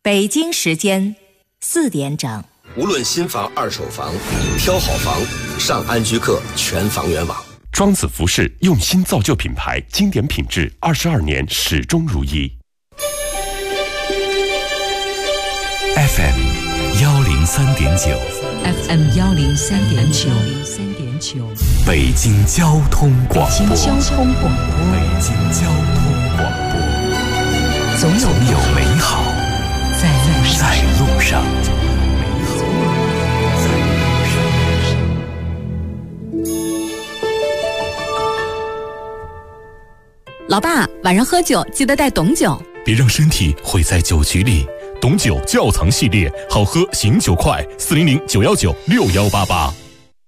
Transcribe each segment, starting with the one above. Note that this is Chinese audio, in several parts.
北京时间4点整。 无论新房、二手房，挑好房上安居客全房源网。 庄子服饰用心造就品牌，经典品质22年始终如一。 FM 103.9 FM 103.9 北京交通广播。 北京交通广播。 北京交通广播。总有美好在路上。 老爸，晚上喝酒记得带董酒， 别让身体毁在酒局里。董酒窖藏系列，好喝醒酒快，400-919-6188。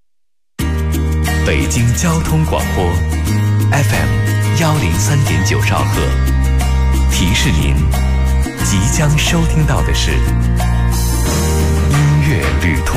北京交通广播 FM 103.9兆赫，提示您即将收听到的是音乐旅途。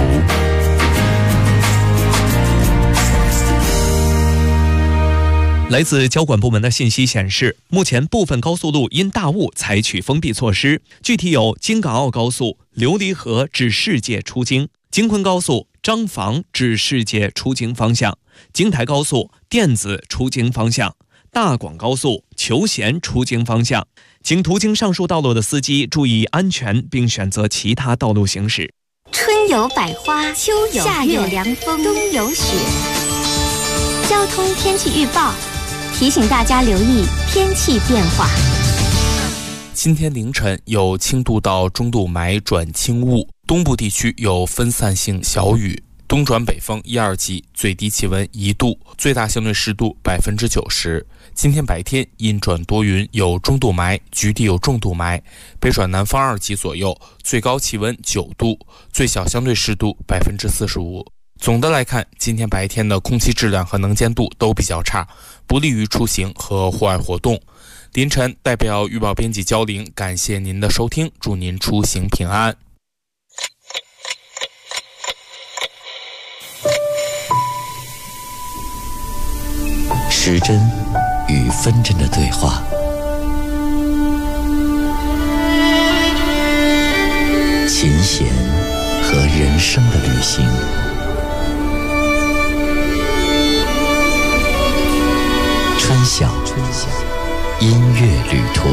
来自交管部门的信息显示，目前部分高速路因大雾采取封闭措施，具体有京港澳高速琉璃河至世界出京、京昆高速张坊至世界出京方向、京台高速电子出京方向、大广高速求贤出京方向。请途经上述道路的司机注意安全，并选择其他道路行驶。 春有百花，秋有夏有凉风，冬有雪。交通天气预报提醒大家留意天气变化。 今天凌晨有轻度到中度霾转轻雾，东部地区有分散性小雨，东转北风1、2级，最低气温1度，最大相对湿度90%。今天白天阴转多云，有中度霾，局地有重度霾，北转南风2级左右，最高气温9度，最小相对湿度45%。总的来看，今天白天的空气质量和能见度都比较差，不利于出行和户外活动。凌晨代表预报编辑焦玲感谢您的收听，祝您出行平安。 时针与分针的对话，琴弦和人生的旅行。春晓音乐旅途。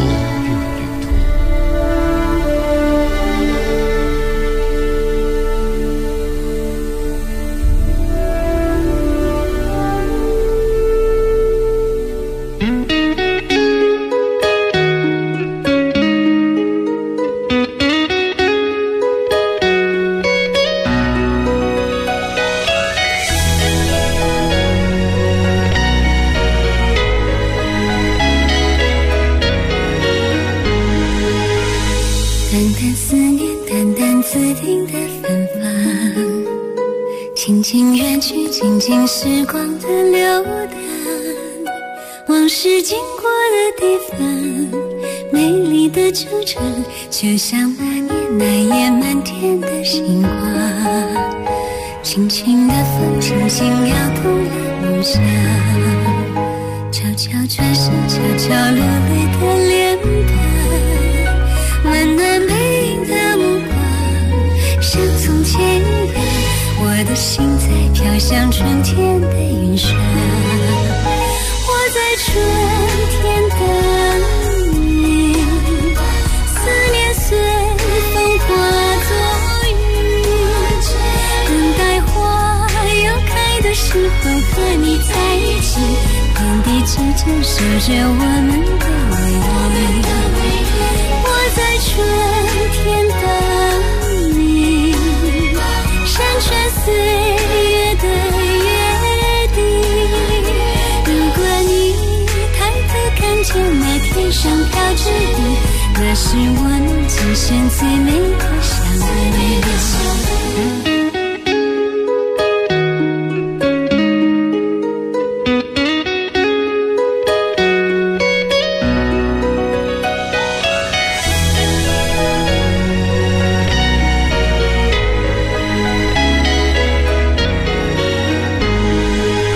静静时光的流淌，往事经过的地方，美丽的惆怅，就像那年那夜满天的星光。轻轻的风，轻轻摇动了梦想，悄悄转身，悄悄流泪的脸庞，温暖背影的目光，像从前一样。我的心在飘向春天的云上，我在春天等你，思念随风化作雨，等待花要开的时候和你在一起，天地之间守着我们的美丽。我在春天等你，山川岁月的约定，如果你抬头看见那天上飘着雨，那是我们今生最美的相遇。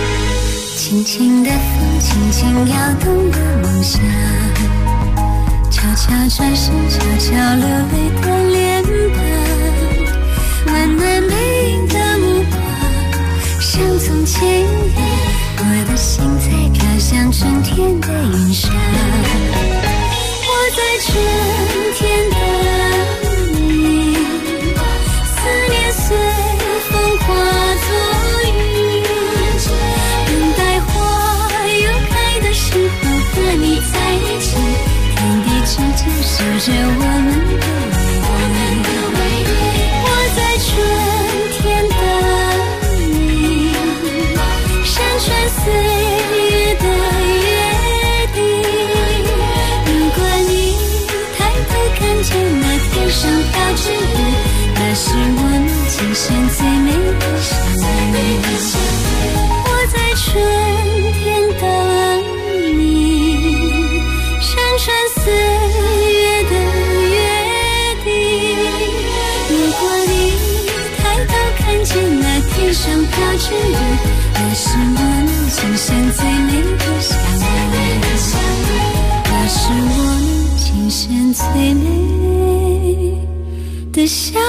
轻轻的风，轻轻摇动的梦想，悄悄悄转身，悄悄流泪的脸庞，温暖背影的目光，像从前一样，我的心在飘向春天的云上。我在春天等你，思念随风化作云，等待花又开的时候和你在一起，天地之间守着我们的未来。我在春天等你，山川岁月的约定。如果你抬头看见那天上飘着雨，那是我们今生最美的相遇。我在春天等你，山川岁月的约定。如果你抬头看见那天上飘着雨，那是我们今生最美的相遇。那是我们今生最美的相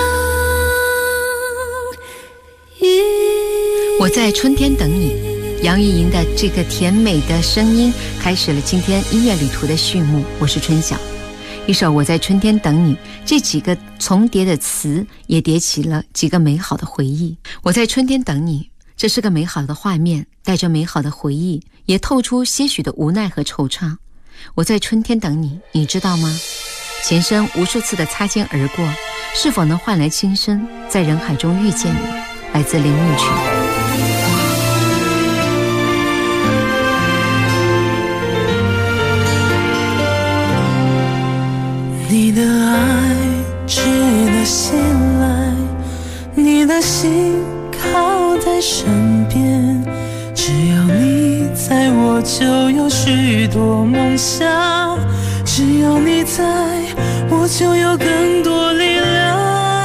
遇。 我在春天等你，杨钰莹的这个甜美的声音开始了今天音乐旅途的序幕。我是春晓，一首《我在春天等你》，这几个重叠的词也叠起了几个美好的回忆。我在春天等你，这是个美好的画面，带着美好的回忆，也透出些许的无奈和惆怅。我在春天等你，你知道吗？前生无数次的擦肩而过，是否能换来今生在人海中遇见你？来自林木群。 你的爱值得信赖，你的心靠在身边，只要你在我就有许多梦想，只要你在我就有更多力量。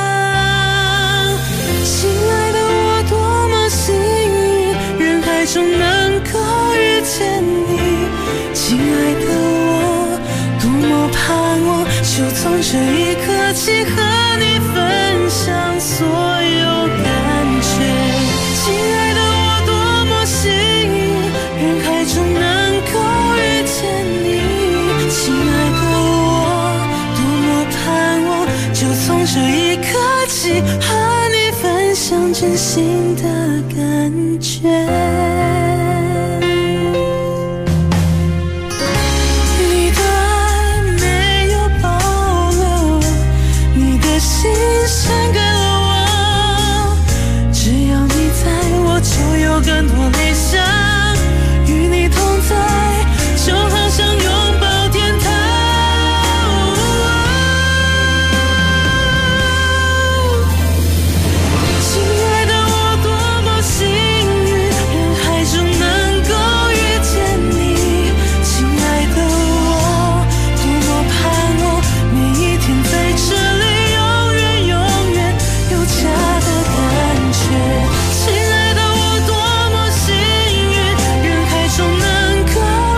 亲爱的，我多么幸运，人海中能够遇见你。亲爱的，我多么盼望，就从这一刻起和你分享所有感觉。亲爱的，我多么幸运，人海中能够遇见你。亲爱的，我多么盼望，就从这一刻起和你分享真心的感觉。心献给了我，只要你在我就有更多理想，与你同在就好像拥抱天堂。亲爱的，我多么幸运，人海中能够遇见你。亲爱的，我多么盼望每一天在这里家的感觉。亲爱的，我多么幸运，人海中能够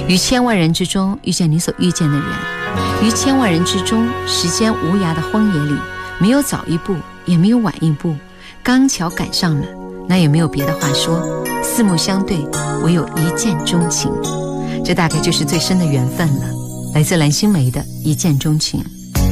于千万人之中遇见你所遇见的人，于千万人之中，时间无涯的荒野里，没有早一步，也没有晚一步，刚巧赶上了，那也没有别的话说，四目相对，唯有一见钟情，这大概就是最深的缘分了。来自蓝心湄的一见钟情。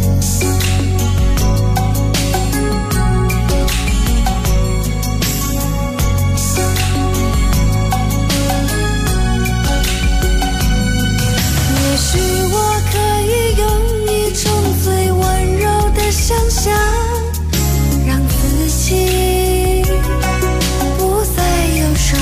想象，让自己不再忧伤，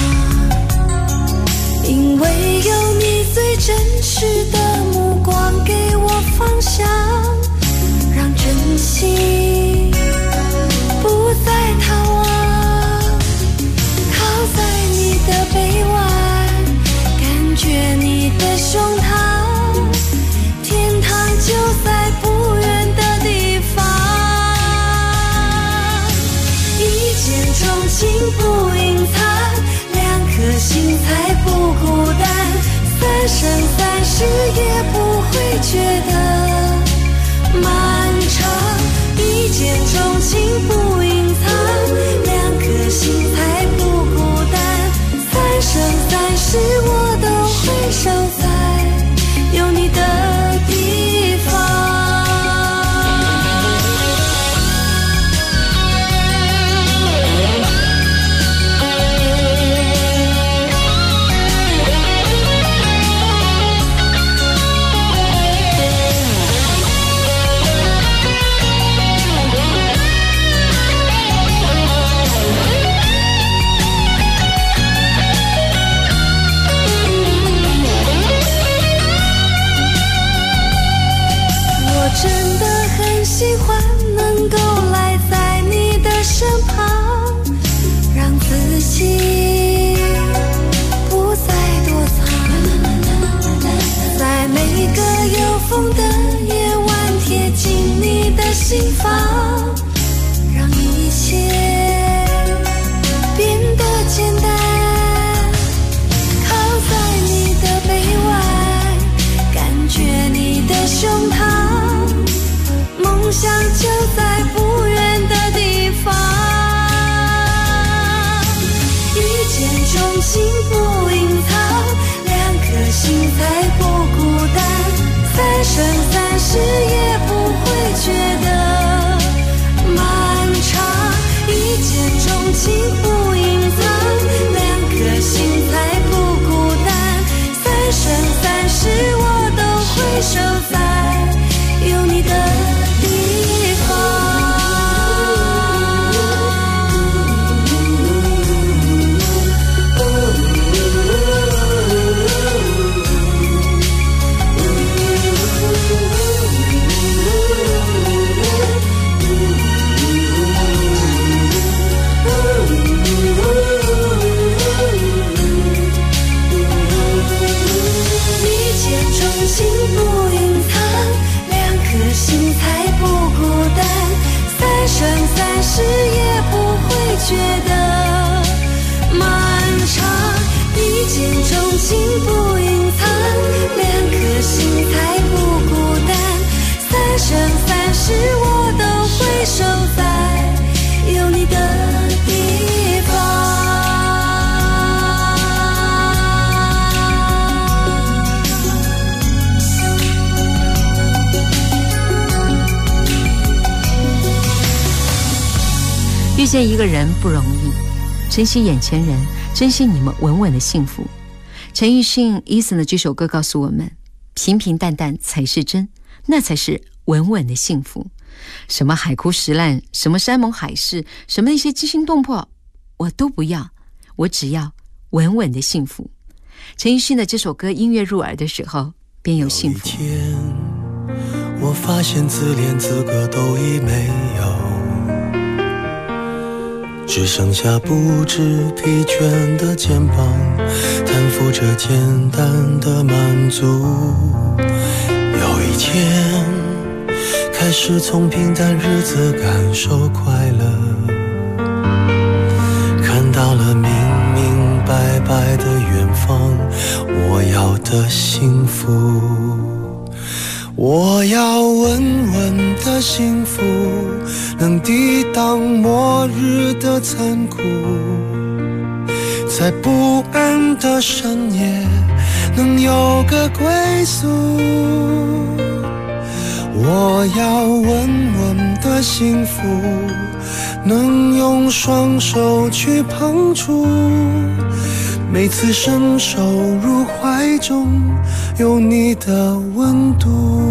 因为有你最真实的目光给我方向，让真心不再逃亡，靠在你的臂弯，感觉你的胸膛，天堂就在不远的地方。钟情不隐藏，两颗心才不孤单，三生三世也不会觉得漫长。一见钟情不隐藏，两颗心才不孤单，三生三世我都会守在有你的地方。真的很喜欢能够赖在你的身旁，让自己不再躲藏，在每个有风的夜晚贴近你的心房，让一切变得简单，靠在你的臂弯，感觉你的胸膛，梦想就在不远的地方。一见钟情不隐藏，两颗心才不孤单，三生三世也不会觉得漫长。一见钟情不隐藏，两颗心才不孤单，三生三世我都会守在有你的地方。一见钟情不隐藏，两颗心才不孤单，三生三世也不会觉得漫长。一见钟情不隐藏，两颗心才不孤单，三生三世我都会守在有你的地方。 遇见一个人不容易，珍惜眼前人，珍惜你们稳稳的幸福。陈奕迅 Eason 的这首歌告诉我们，平平淡淡才是真，那才是稳稳的幸福。什么海枯石烂，什么山盟海誓，什么那些惊心动魄，我都不要，我只要稳稳的幸福。陈奕迅的这首歌音乐入耳的时候，便有幸福。 有一天，我发现自恋资格都已没有，只剩下不知疲倦的肩膀，担负着简单的满足。有一天，开始从平淡日子感受快乐，看到了明明白白的远方，我要的幸福。我要稳稳的幸福，能抵挡末日的残酷，在不安的深夜能有个归宿。我要稳稳的幸福，能用双手去碰触，每次伸手入怀中有你的温度。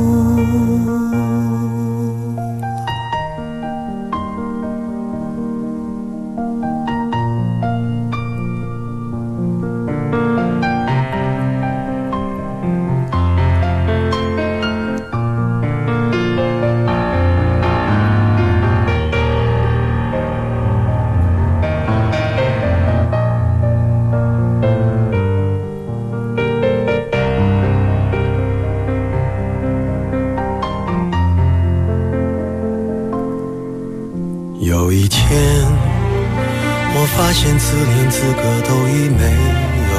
有一天我发现自怜资格都已没有，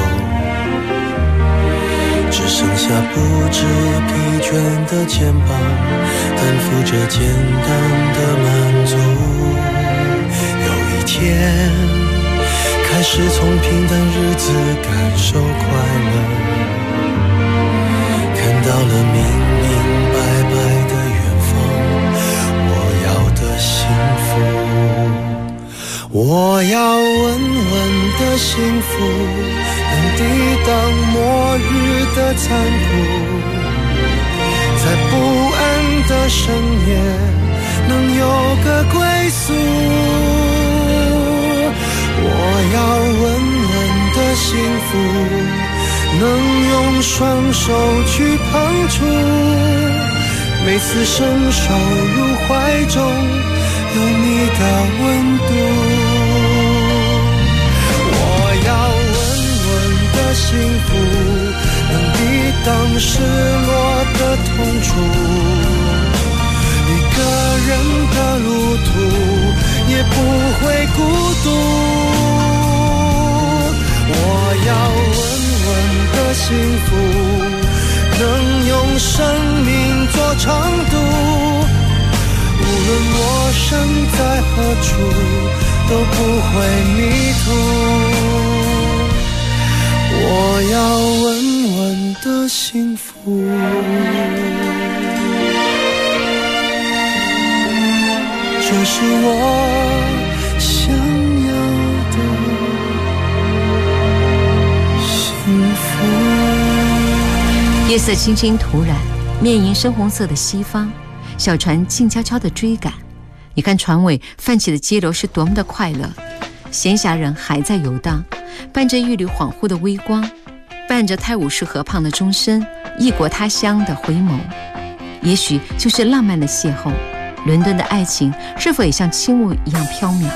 只剩下不知疲倦的肩膀，担负着简单的满足。有一天开始从平淡日子感受快乐，看到了明明白白的远方，我要的幸福。我要稳稳的幸福，能抵挡末日的残酷，在不安的深夜能有个归宿。我要稳稳的幸福，能用双手去碰触，每次伸手入怀中有你的温度。我要稳稳的幸福，能抵挡失落的痛楚，一个人的路途也不会孤独。我要稳稳的幸福，能用生命做长度，无论我身在何处都不会迷途。我要稳稳的幸福，这是我想要的幸福。 夜色轻轻涂染，面迎深红色的西方，小船静悄悄地追赶。你看船尾泛起的激流是多么的快乐，闲暇人还在游荡，伴着一缕恍惚的微光，伴着泰晤士河畔的钟声，异国他乡的回眸，也许就是浪漫的邂逅。伦敦的爱情是否也像轻雾一样飘渺？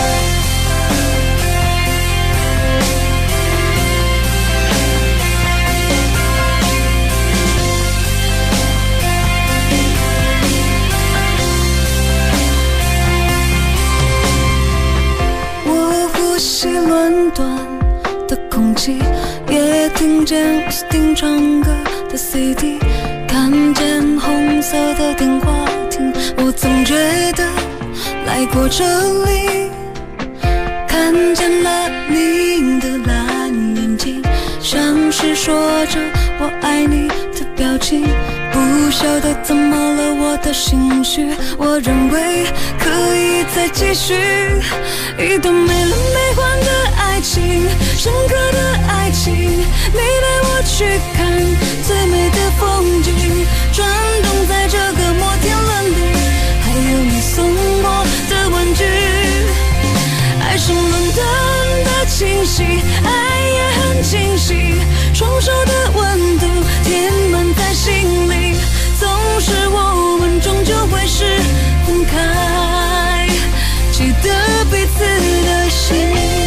伦敦的空气，也听见奥斯汀唱歌的 CD， 看见红色的电话亭，我总觉得来过这里，看见了你的蓝眼睛，像是说着我爱你的表情，不晓得怎么了我的心绪，我认为可以再继续一段没了没还的爱情，深刻的爱情，你带我去看最美的风景，转动在这个摩天轮里，还有你送我的玩具，爱上伦敦的清晰，爱也很清晰，双手的温度填满在心里，总是我们终究会是分开，记得彼此的心。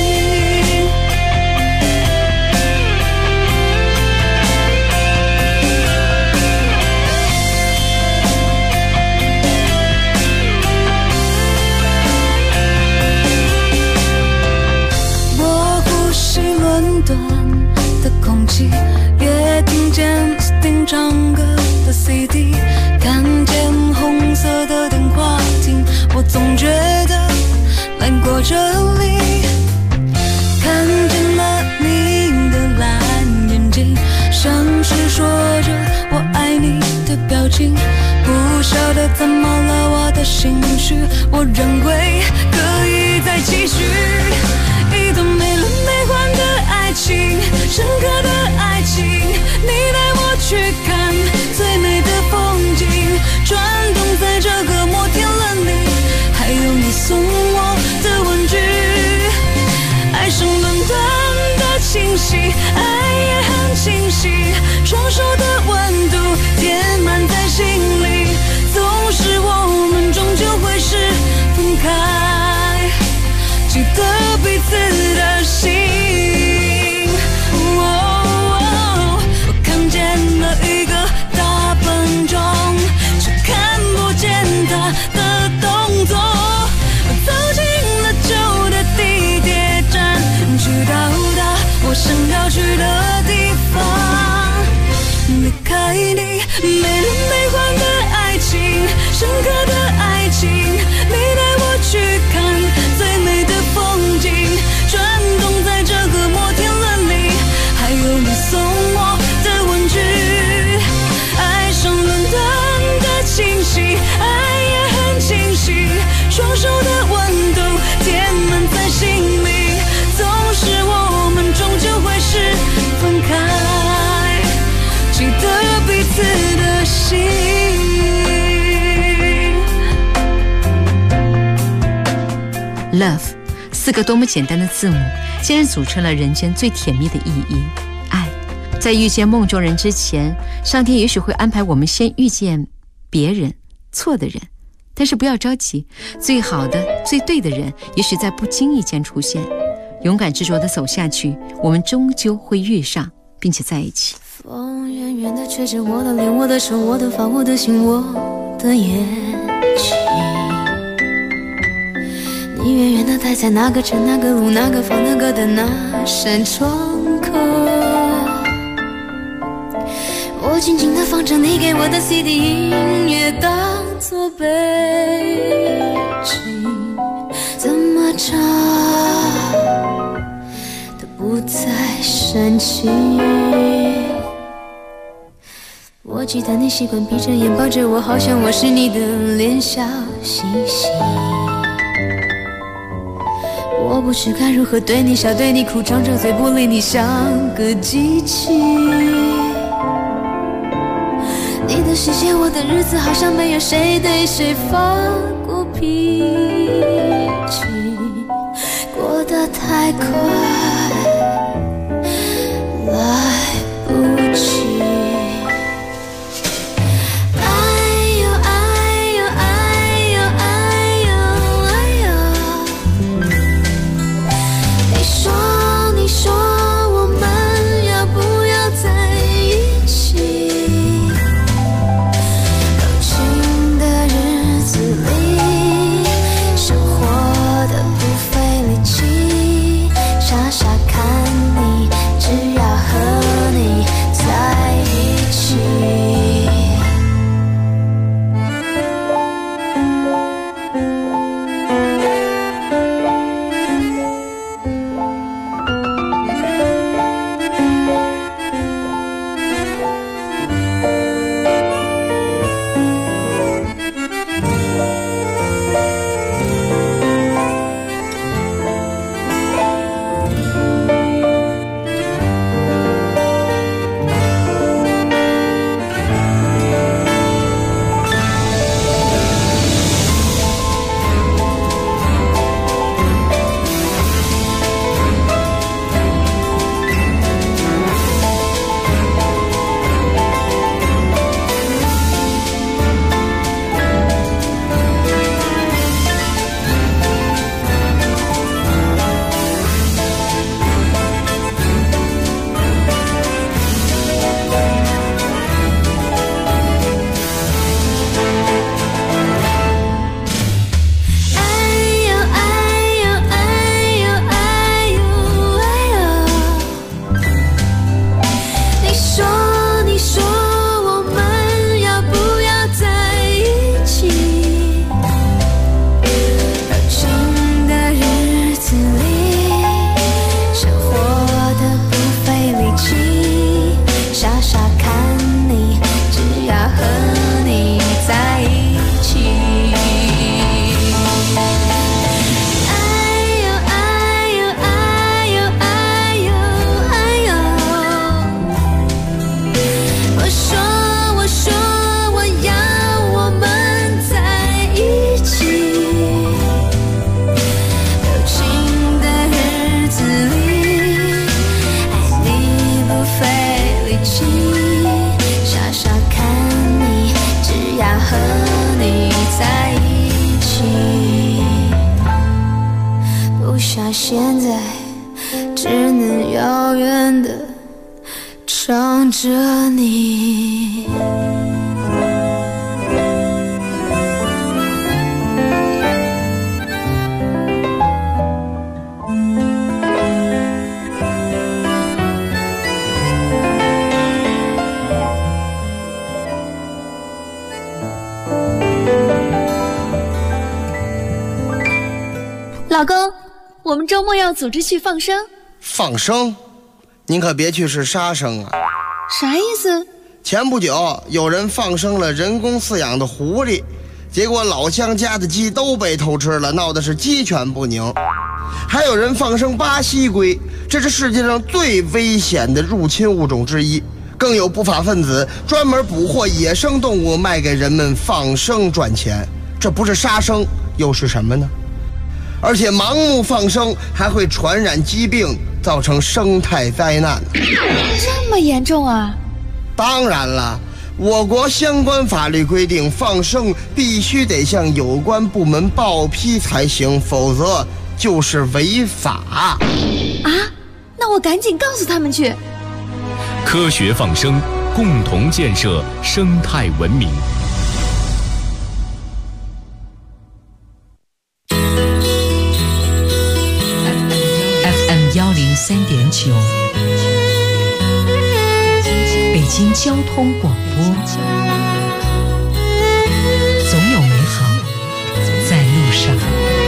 放唱歌的 CD， 看见红色的电话亭，我总觉得来过这里。看见了你的蓝眼睛，像是说着我爱你的表情，不晓得怎么了我的心绪，我认为可以再继续。一段没轮没奂的爱情，深刻的爱情，你带我去看最美的风景，转动在这个摩天轮里，还有你送我的玩具。爱上伦敦的清晰，爱也很清晰，双手的温度填满在心里，总是我们终究会是分开，记得彼此的心。我看见了一个大笨钟，却看不见它的动作，走进了旧的地铁站，去到达我想要去的地方。离开你没轮没奂的爱情，深刻的爱情，你带我去看最美的风景，转动在这个摩天轮里，还有你送我的玩具。爱上伦敦的清晰，爱也很清晰，双手的温度填满在心里，总是我们终究会是分开，记得彼此的心。 Love 4个多么简单的字母，竟然组成了人间最甜蜜的意义。爱，在遇见梦中人之前，上天也许会安排我们先遇见别人，错的人，但是不要着急，最好的最对的人也许在不经意间出现，勇敢执着地走下去，我们终究会遇上并且在一起。 风远远地吹着我的脸，我的手，我的发，我的心，我的眼睛，你远远地待在那个城，那个路，那个房，那个的那扇窗口，我静静地放着你给我的 CD 音乐，当作背景，怎么唱都不再煽情。我记得你习惯闭着眼抱着我，好像我是你的脸小星星，我不知该如何对你笑对你哭，张着嘴不理你，像个机器。你的世界我的日子，好像没有谁对谁发过脾气，过得太快来不及。傻傻看你，只要和你在现在只能遥远的唱着你。 老公，我们周末要组织去放生。 放生？您可别去是杀生啊！ 啥意思？ 前不久有人放生了人工饲养的狐狸，结果老乡家的鸡都被偷吃了，闹得是鸡犬不宁。还有人放生巴西龟，这是世界上最危险的入侵物种之一。更有不法分子专门捕获野生动物卖给人们放生赚钱，这不是杀生又是什么呢？而且盲目放生还会传染疾病，造成生态灾难。 这么严重啊？ 当然了，我国相关法律规定，放生必须得向有关部门报批才行，否则就是违法。 啊？那我赶紧告诉他们去。 科学放生，共同建设生态文明。 103.9，北京交通广播，总有美好在路上。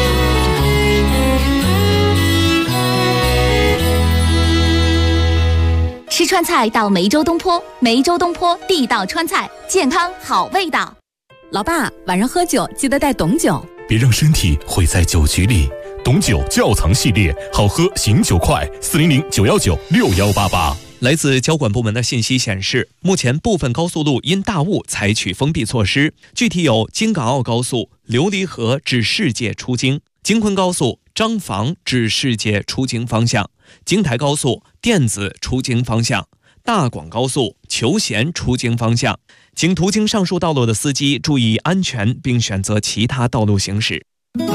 吃川菜到梅州东坡，梅州东坡地道川菜，健康好味道。老爸，晚上喝酒记得带董酒， 别让身体毁在酒局里。董酒窖藏系列，好喝醒酒快，400-919-6188。 来自交管部门的信息显示，目前部分高速路因大雾采取封闭措施，具体有京港澳高速琉璃河至世界出京、京昆高速张坊至世界出京方向、京台高速电子出京方向、大广高速求贤出京方向。请途经上述道路的司机注意安全，并选择其他道路行驶。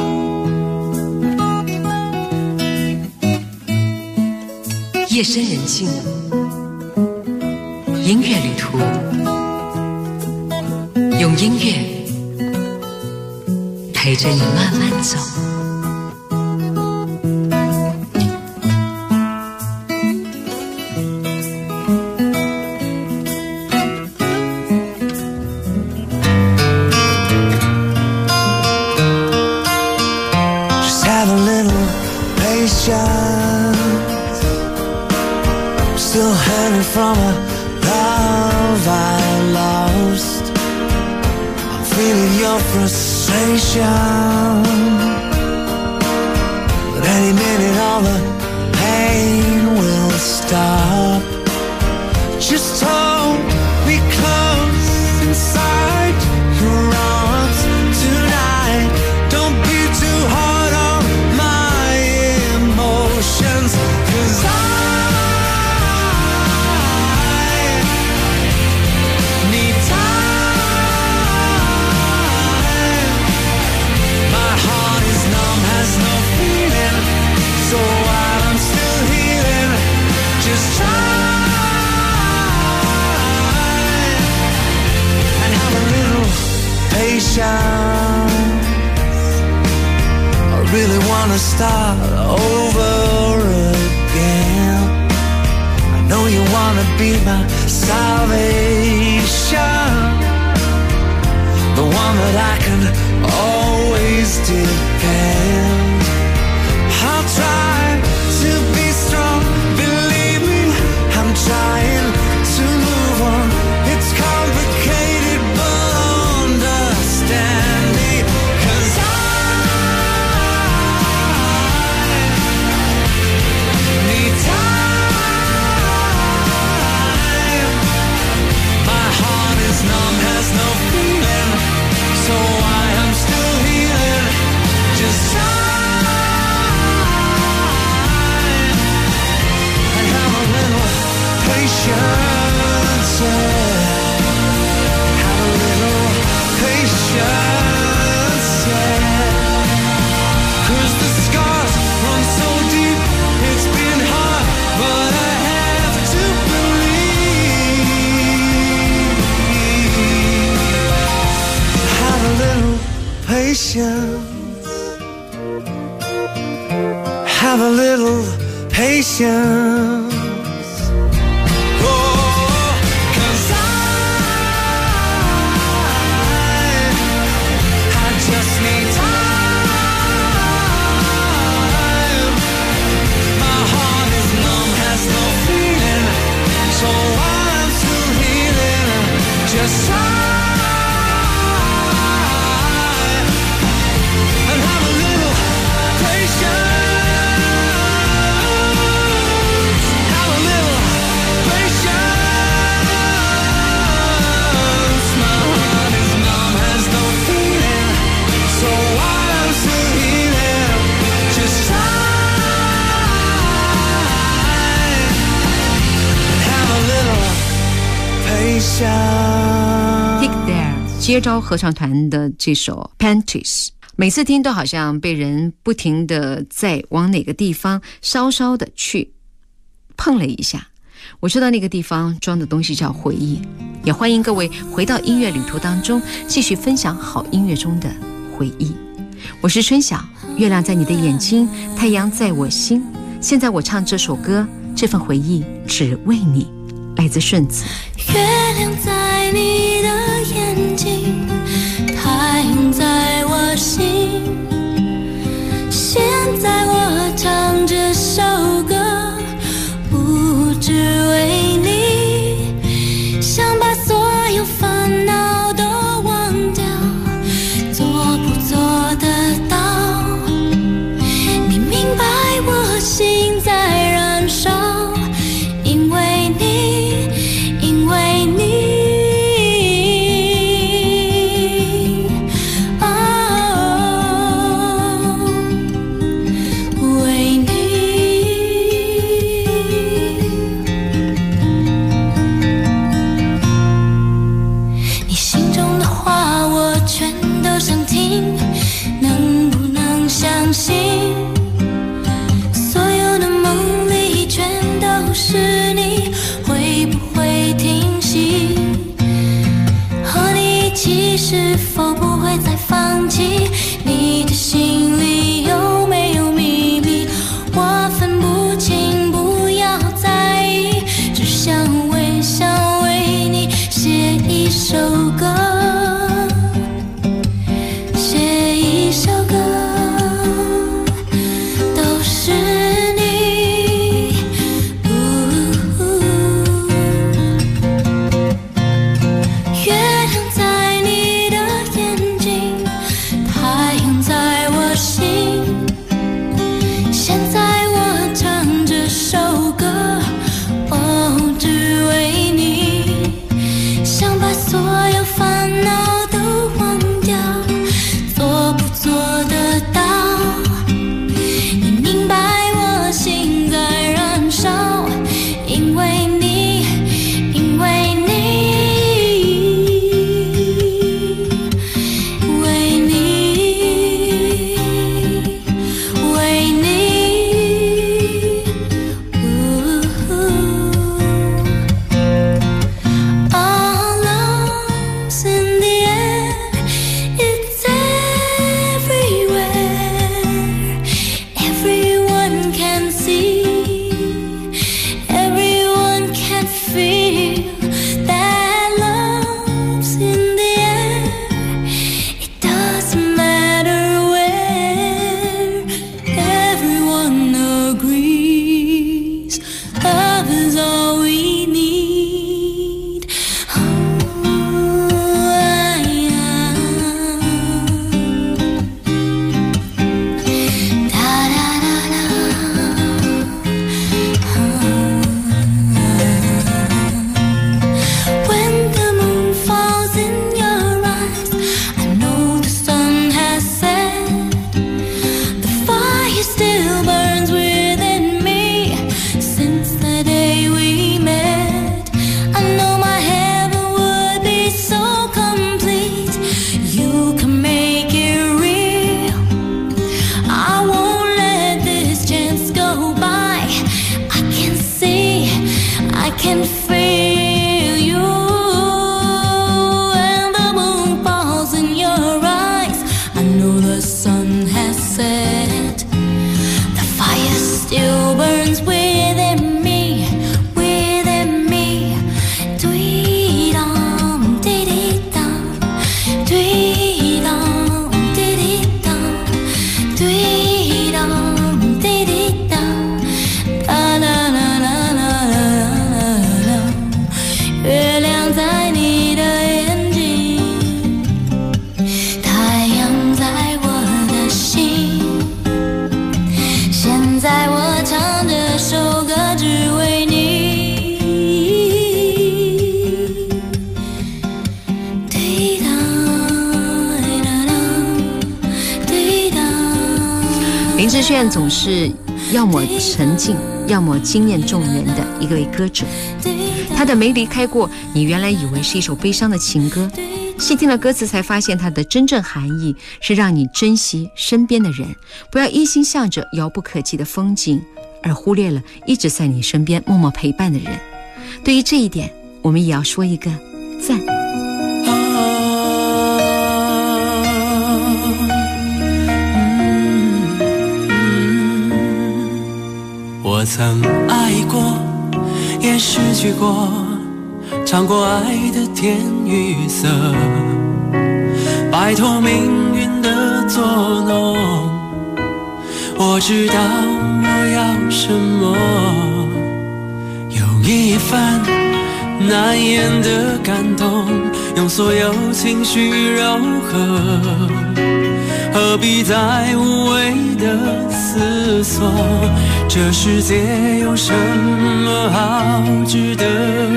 夜深人静，音乐旅途，用音乐陪着你慢慢走。 Just have a little patience. Still hanging from a love I lost. I'm feeling your frustration, but any minute all the pain will stop. Just hold me close inside your arms tonight. Don't be too hard on my emotions, 'cause I so while I'm still healing, just try and have a little patience. I really wanna start over again. I know you wanna be my salvation, the one that I can always depend. I'll try to be strong, believe me, I'm trying to move on. It's complicated but understand me, 'cause I need time. patience. Have a little patience. Just try and have a little patience. Have a little patience. My heart is numb, has no feeling. So while I'm still healing, just try and have a little patience.Take There 接招合唱团的这首 Panties， 每次听都好像被人不停的在往哪个地方稍稍的去碰了一下。我知道那个地方装的东西叫回忆，也欢迎各位回到音乐旅途当中，继续分享好音乐中的回忆。我是春晓，月亮在你的眼睛，太阳在我心。现在我唱这首歌，这份回忆只为你，来自顺子。 月亮在你的眼睛，太阳在我心。现在我唱这首歌，不只为你，想把所有烦恼都忘掉，做不做得到？你明白我心在燃烧，因为你，因为你。是否不会再放弃？你的心里有没有秘密？我分不清，不要在意，只想微笑为你写一首歌，写一首歌，都是你。月亮在你的眼睛，太阳在我心。现在我唱这首歌，哦，只为你，想把所有烦恼都忘掉，做不做得到？你明白我心在燃烧，因为你，因为你。All lost in the 志炫总是要么沉静，要么惊艳众人的一位歌者。他的没离开过，你原来以为是一首悲伤的情歌，细听了歌词才发现它的真正含义是让你珍惜身边的人，不要一心向着遥不可及的风景，而忽略了一直在你身边默默陪伴的人。对于这一点，我们也要说一个赞。 我曾爱过，也失去过，尝过爱的甜与涩，摆脱命运的作弄。我知道我要什么，有一份难言的感动，用所有情绪柔和，何必再无谓的思索？这世界有什么好值得？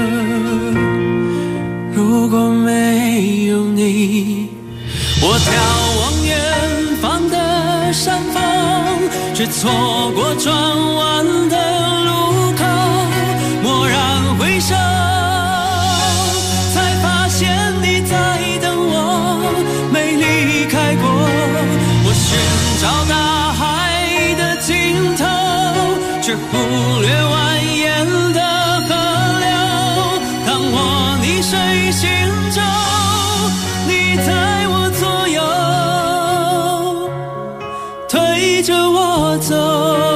如果没有你，我眺望远方的山峰，却错过转弯的路口。蓦然回首，才发现你在等我，没离开过。我寻找大海的尽头，却忽略蜿蜒的河流。当我溺水行走，你在我左右，推着我走。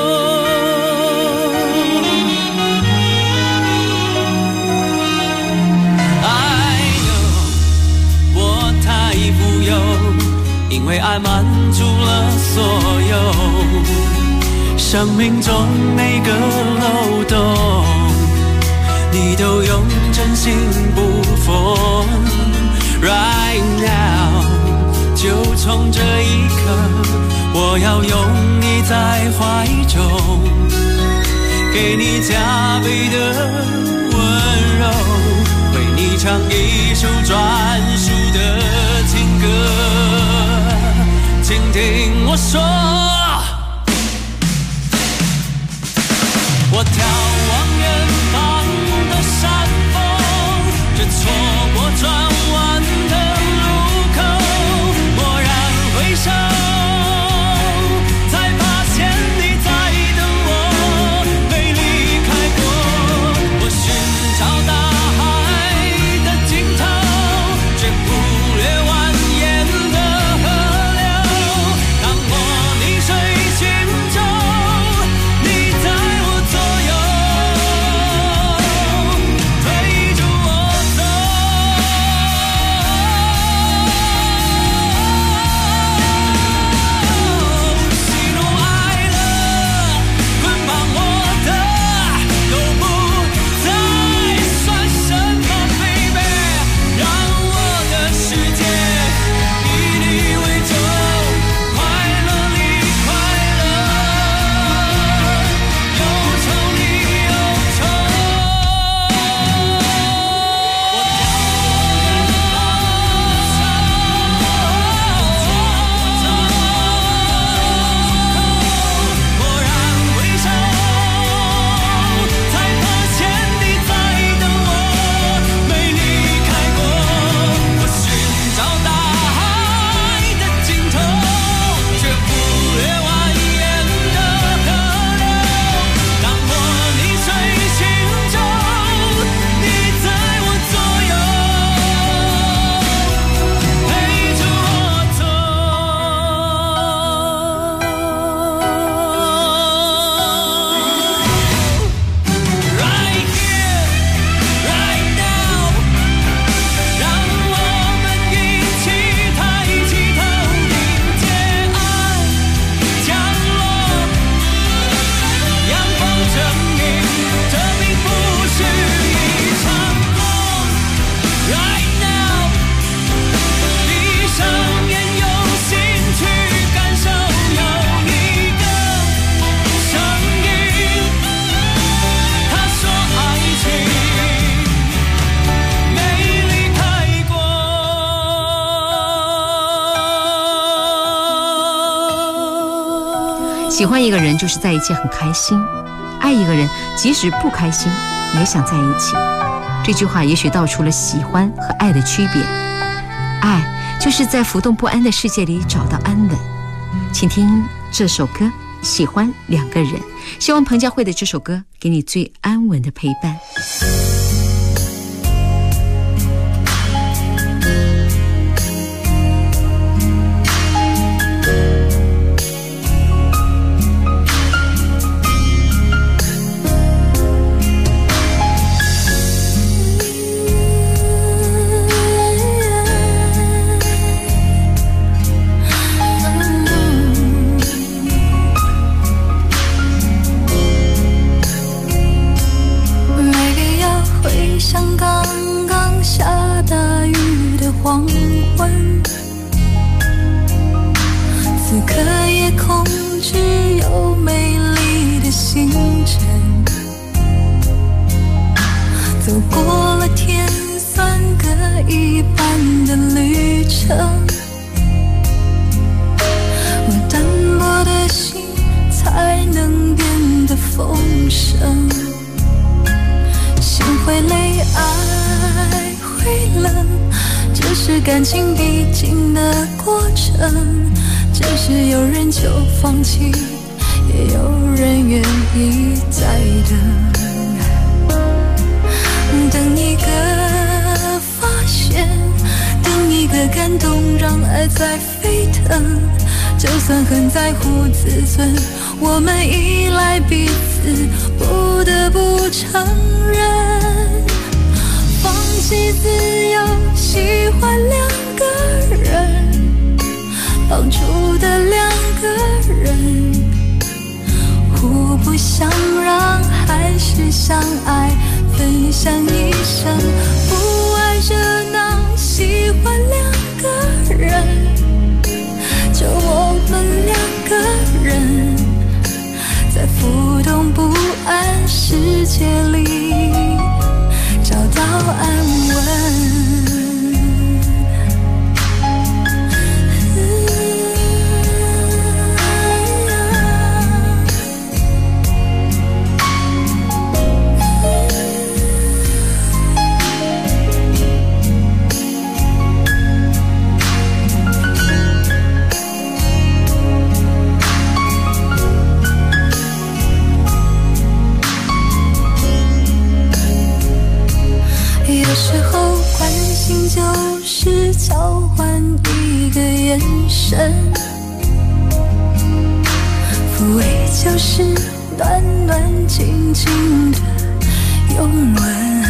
因为爱满足了所有，生命中每个漏洞，你都用真心不缝。Right now， 就从这一刻，我要拥你在怀中，给你加倍的温柔，为你唱一首专属的情歌。请听我说，我眺望远方的山峰，却错过转弯的路口。蓦然回首，才发现你在等我，没离开过。我寻找大海的尽头，却忽略蜿蜒的河流。当我溺水行走，你在我左右， 喜欢一个人就是在一起很开心，爱一个人即使不开心也想在一起。这句话也许道出了喜欢和爱的区别。爱就是在浮动不安的世界里找到安稳。请听这首歌《喜欢两个人》，希望彭佳慧的这首歌给你最安稳的陪伴。 感情必经的过程，只是有人就放弃，也有人愿意再等。等一个发现，等一个感动，让爱在沸腾。就算很在乎自尊，我们依赖彼此，不得不承认，放弃自由，喜欢两个人，绑住的两个人，互不相让，还是相爱，分享一生，不爱热闹，喜欢两个人，就我们两个人，在浮动不安世界里找到安稳。有时候关心就是交换一个眼神，抚慰就是暖暖静静的拥吻，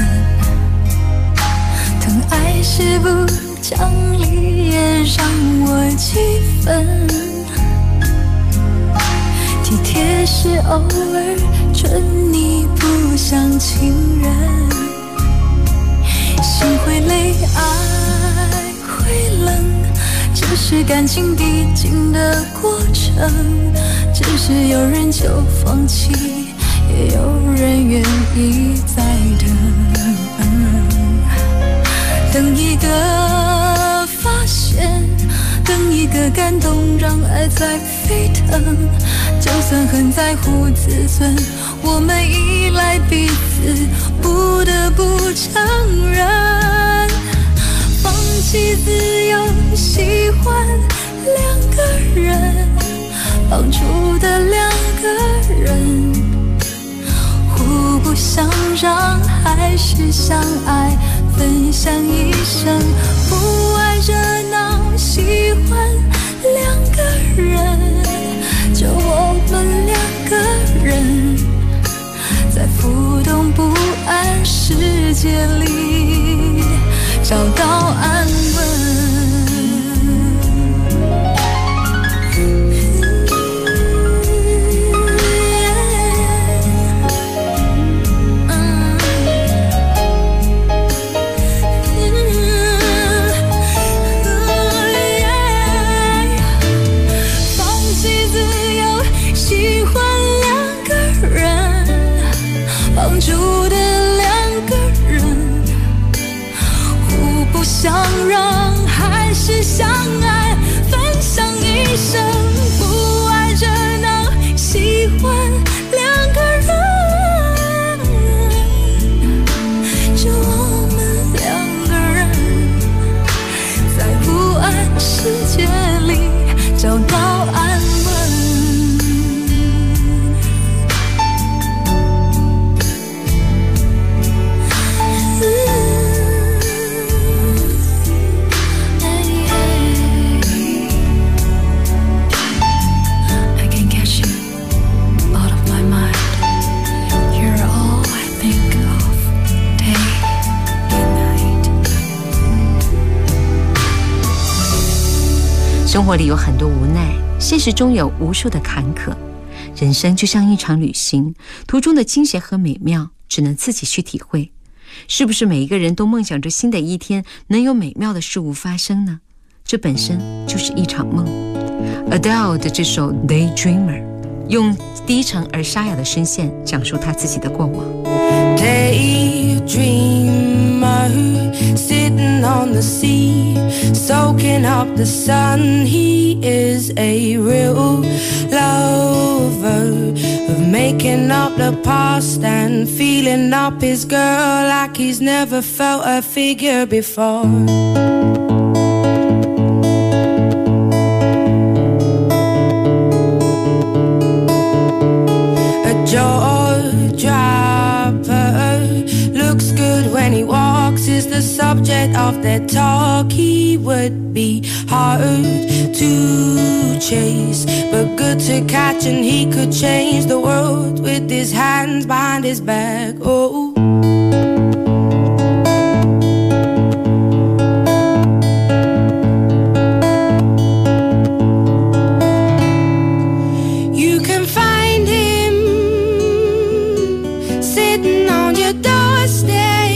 疼爱是不讲理也让我气愤，体贴是偶尔准你不像情人，心会累，爱会冷，这是感情必经的过程，只是有人就放弃，也有人愿意再等。等一个发现，等一个感动，让爱在沸腾，就算很在乎自尊，我们依赖彼此，不得不承认，放弃自由，喜欢两个人，绑住的两个人，互不相让，还是相爱，分享一生，不爱热闹，喜欢两个人，就我们两个人，在浮动不安世界里找到安稳。绑住的两个人，互不相让，还是相爱，分享一生，不爱热闹，喜喜欢两个人，就我们两个人，在不安世界里找到安稳。 生活里有很多无奈，现实中有无数的坎坷。人生就像一场旅行，途中的惊险和美妙只能自己去体会。是不是每一个人都梦想着新的一天能有美妙的事物发生呢？这本身就是一场梦。 Adele 的这首 Daydreamer 用低沉而沙哑的声线讲述他自己的过往。 Daydreamer sitting on the sea, soaking up the sun. He is a real lover of making up the past and feeling up his girl like he's never felt a figure before. A jaw-dropper, looks good when he walks, is the subject of their talk. He would be hard to chase, but good to catch, and he could change the world with his hands behind his back. Oh, you can find him sitting on your doorstep,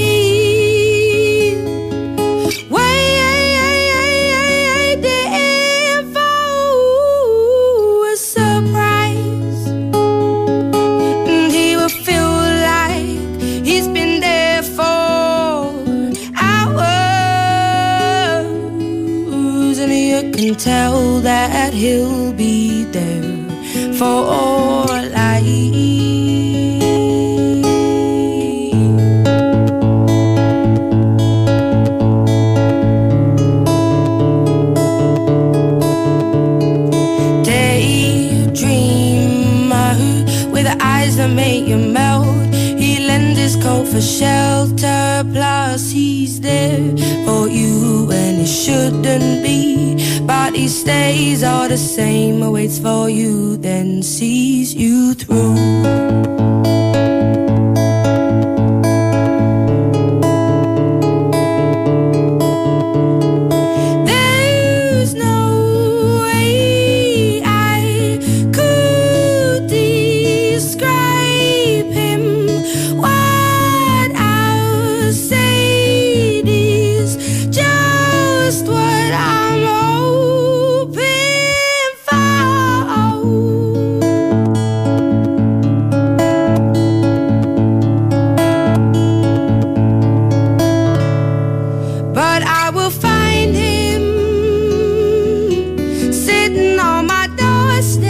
tell that he'll be there for life. Daydreamer with eyes that make you melt. He lends his coat for shelter, plus he's there for you when he shouldn't be. But he stays all the same, waits for you, then sees you through. There's no way I could describe him. What I'll say is just what I'm hoping for. But I will find him sitting on my doorstep,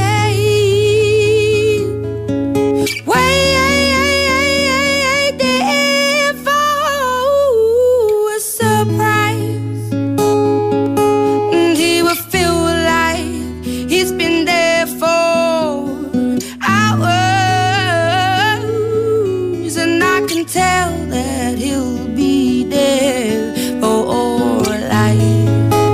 waiting for a surprise. And he will feel like he's been there for hours, and I can tell that he'll be there for life.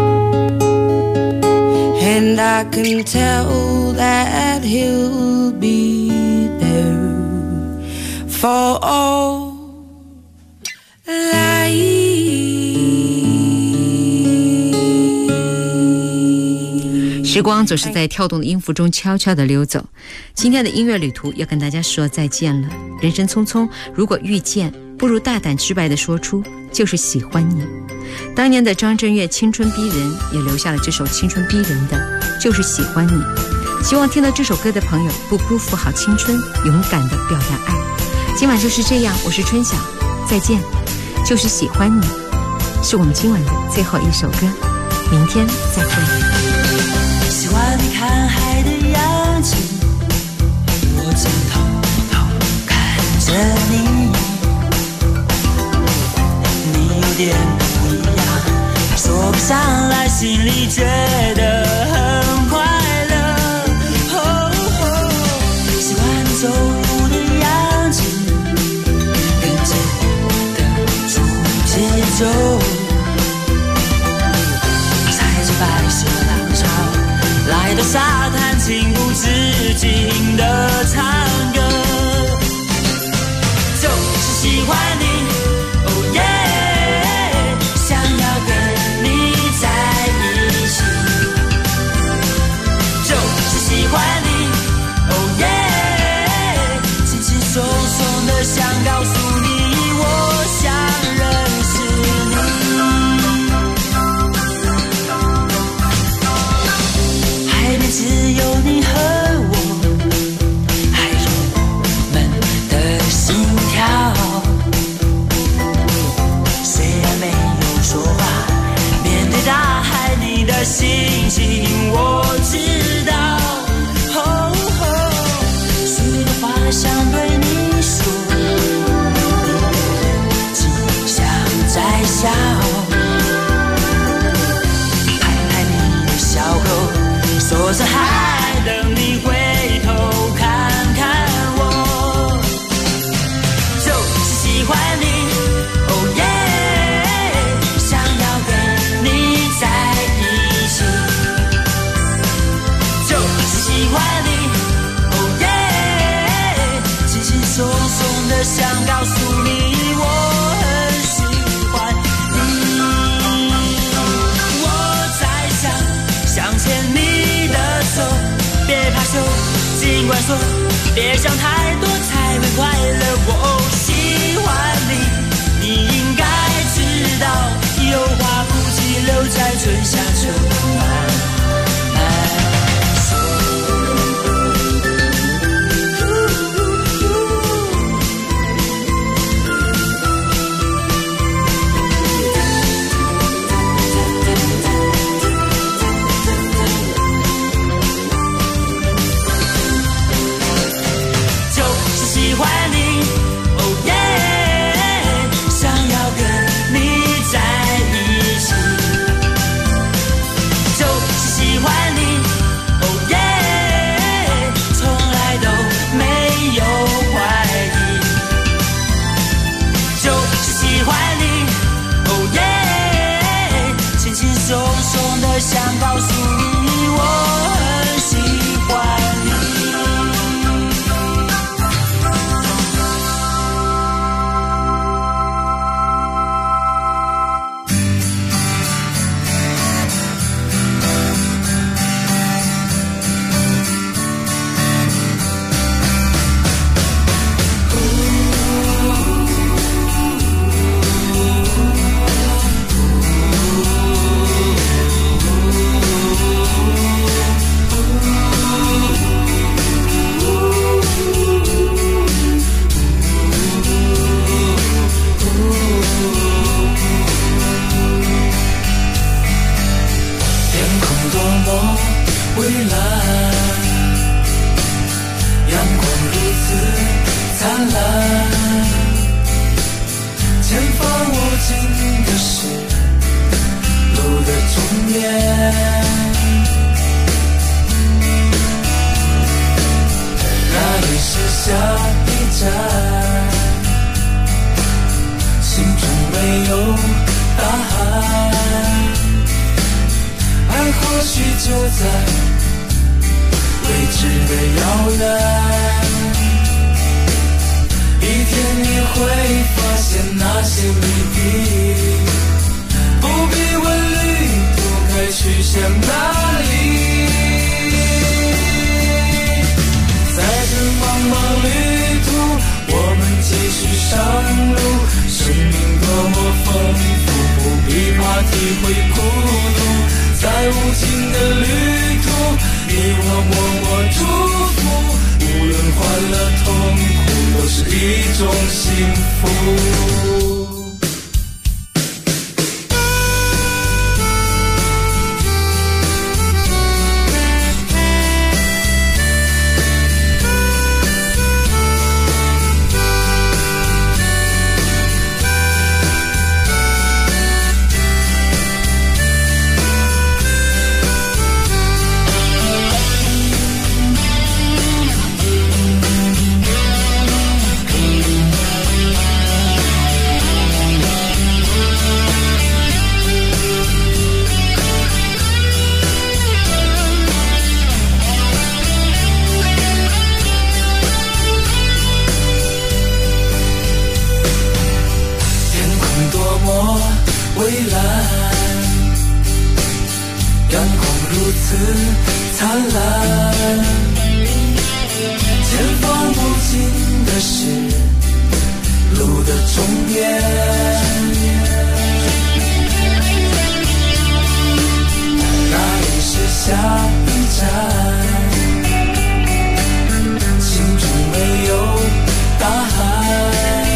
And I can tell that he'll be there for all life. 时光总是在跳动的音符中悄悄地溜走。今天的音乐旅途要跟大家说再见了。人生匆匆，如果遇见，不如大胆直白地说出，就是喜欢你。当年的张震岳青春逼人，也留下了这首青春逼人的就是喜欢你。希望听到这首歌的朋友不辜负好青春，勇敢地表达爱。今晚就是这样，我是春晓，再见。就是喜欢你，是我们今晚的最后一首歌，明天再会。 喜欢你看海的样子， 点不一样，说不上来，心里觉得很快乐。喜欢走路的样子，跟着我的主节奏，踩着白色浪潮，来到沙滩，情不自禁地唱歌，就是喜欢你。想告诉你，我想认识你。海边只有你和我，还有我们的心跳。虽然没有说话，面对大海，你的心情我知道。许多话想对你说，在笑，拍拍你的小口，说着还等你回头看看我，就是喜欢你，哦耶，想要跟你在一起，就是喜欢你，哦耶，轻轻松松的想告诉你我。别怕羞，尽管说，别想太多才会快乐。我喜欢你，你应该知道，有话不及留在春夏秋冬慢慢说。喜欢你，哦耶，想要跟你在一起，就是喜欢你，哦耶，从来都没有怀疑，就是喜欢你，哦耶，轻轻松松的想告诉你我很喜欢你。 此灿烂。前方不尽的是路的终点，那里是下一站，心中没有答案，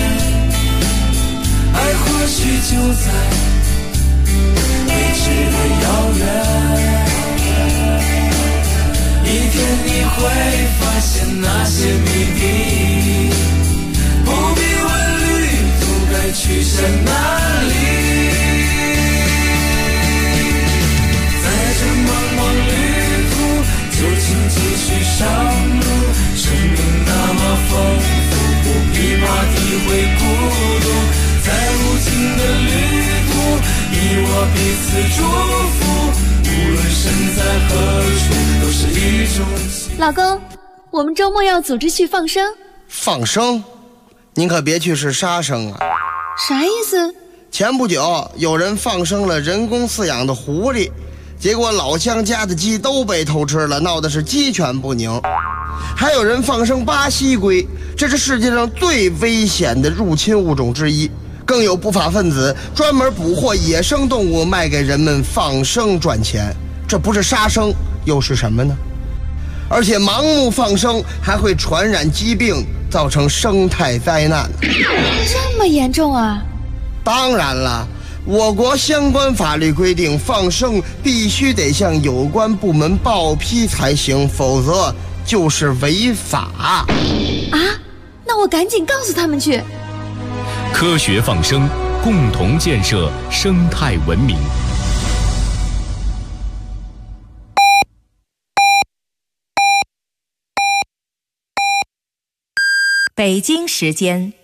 爱或许就在未知的遥远。一天你会发现那些谜底，不必问旅途该去向哪里。在这茫茫旅途，就请继续上路。生命那么丰富，不必怕体会孤独。在无尽的旅途，你我彼此祝福。无论身在何处，都是一种。 老公，我们周末要组织去放生。 放生？您可别去是杀生啊！ 啥意思？ 前不久有人放生了人工饲养的狐狸，结果老乡家的鸡都被偷吃了，闹得是鸡犬不宁。还有人放生巴西龟，这是世界上最危险的入侵物种之一。更有不法分子专门捕获野生动物卖给人们放生赚钱，这不是杀生又是什么呢？而且盲目放生还会传染疾病，造成生态灾难。 这么严重啊？ 当然了，我国相关法律规定，放生必须得向有关部门报批才行，否则就是违法。 啊？那我赶紧告诉他们去。 科学放生，共同建设生态文明。 北京时间